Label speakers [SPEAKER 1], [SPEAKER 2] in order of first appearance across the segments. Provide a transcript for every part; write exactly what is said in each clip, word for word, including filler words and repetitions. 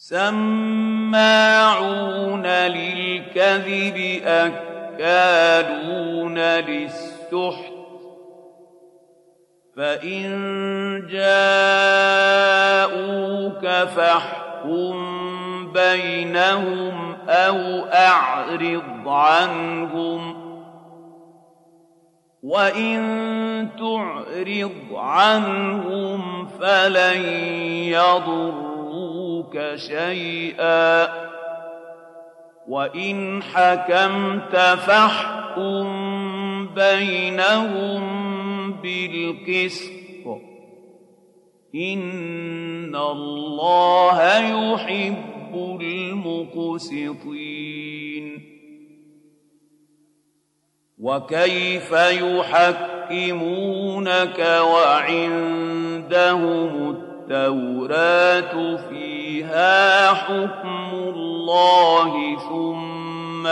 [SPEAKER 1] سماعون للكذب أكالون للسحت فإن جاءوك فاحكم بينهم أو أعرض عنهم وإن تعرض عنهم فلن يضروك شيئا وإن حكمت فاحكم بينهم بالقسط إن الله يحب المقسطين وكيف يحكمونك وعندهم التوراة فيها حكم الله ثم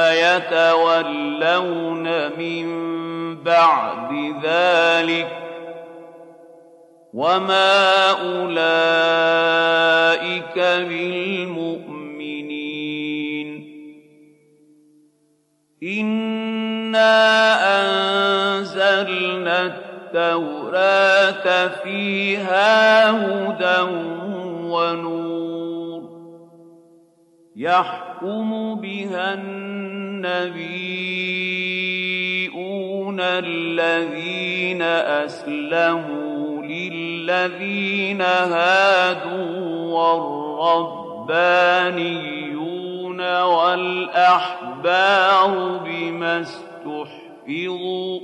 [SPEAKER 1] يتولون من بعد ذلك وما أولئك بالمؤمنين إنا أنزلنا التوراة فيها هدى ونور يحكم بها النبيون الذين أسلموا للذين هادوا والربانيون والأحبار بما استحفظوا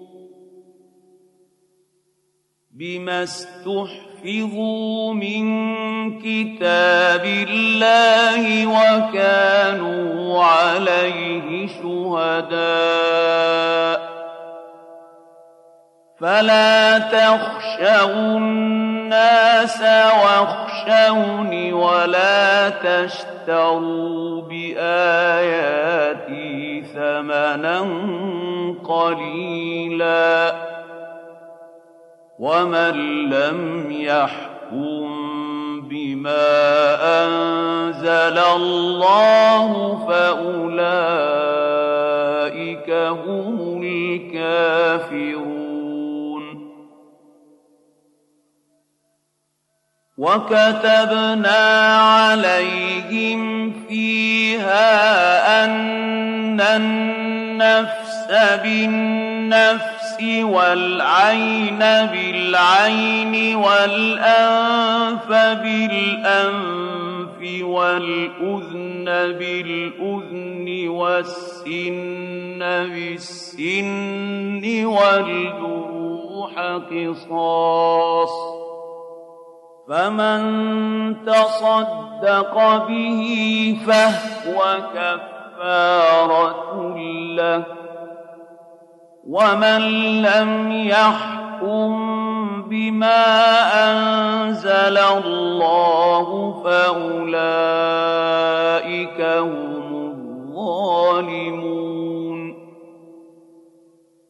[SPEAKER 1] بما استحفظوا من كتاب الله وكانوا عليه شهداء فلا تخشوا الناس واخشوني ولا تشتروا بآياتي ثمنا قليلا ومن لم يحكم بما أنزل الله فأولئك هم الكافرون وكتبنا عليهم فيها أن النفس بالنفس والعين بالعين والأنف بالأنف والأذن بالأذن والسن بالسن والجروح قصاص فمن تصدق به فهو كفارة له ومن لم يحكم بما أنزل الله فأولئك هم الظالمون